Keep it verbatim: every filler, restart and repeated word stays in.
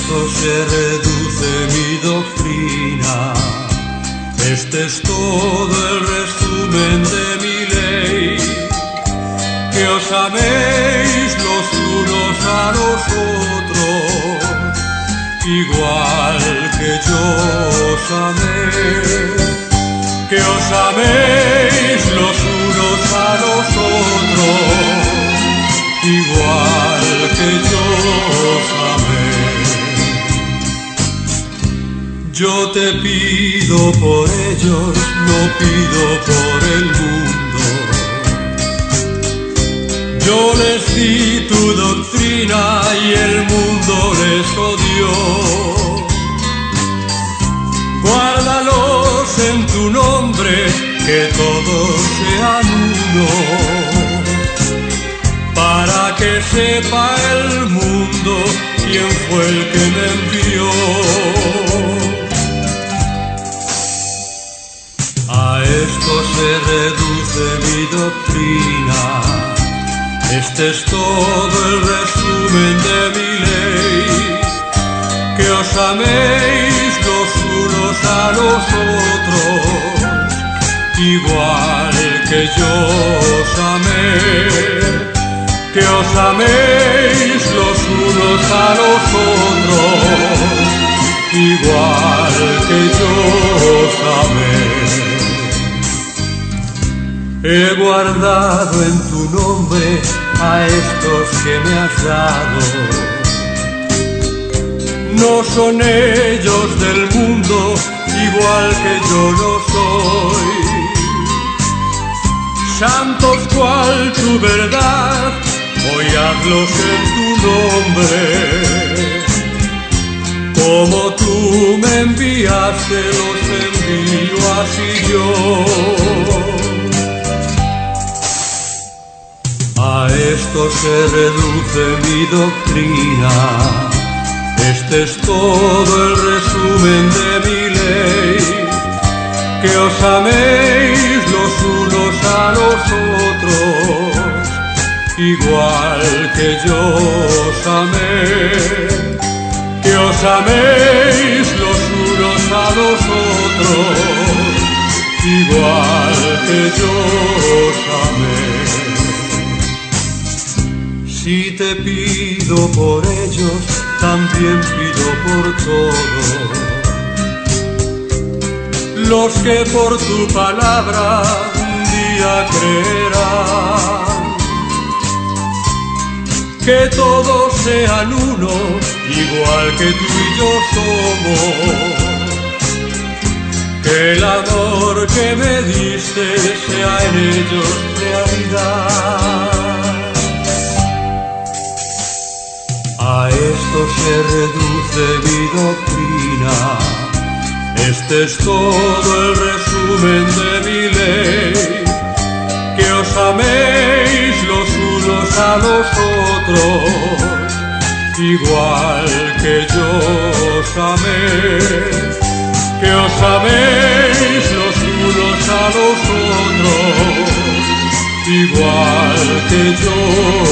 esto se reduce mi doctrina. Este es todo el resumen de mi ley, que os améis los unos a los otros, igual que yo os amé, que os améis los unos a los otros, igual que yo os amé. Yo te pido por ellos, no pido por el mundo. Yo les di tu doctrina y el mundo les odió. Guárdalos en tu nombre, que todos sean uno, para que sepa el mundo quién fue el que me envió. A esto se reduce mi doctrina. Este es todo el resumen de mi ley, que os améis los unos a los otros, igual que yo os amé, que os améis los unos a los otros, igual que yo os amé. He guardado en tu nombre a estos que me has dado. No son ellos del mundo, igual que yo lo soy. Santos cual tu verdad, hoy hazlos en tu nombre. Como tú me enviaste, los envío así yo. A esto se reduce mi doctrina. Este es todo el resumen de mi ley, que os améis los unos a los otros, igual que yo os amé, que os améis los unos a los otros, igual que yo os amé. Si te pido por ellos, también pido por todos los que por tu palabra un día creerán, que todos sean uno, igual que tú y yo somos, que el amor que me diste sea en ellos realidad. A esto se reduce mi doctrina. Este es todo el resumen de mi ley, que os améis los unos a los otros, igual que yo os amé, que os améis los unos a los otros, igual que yo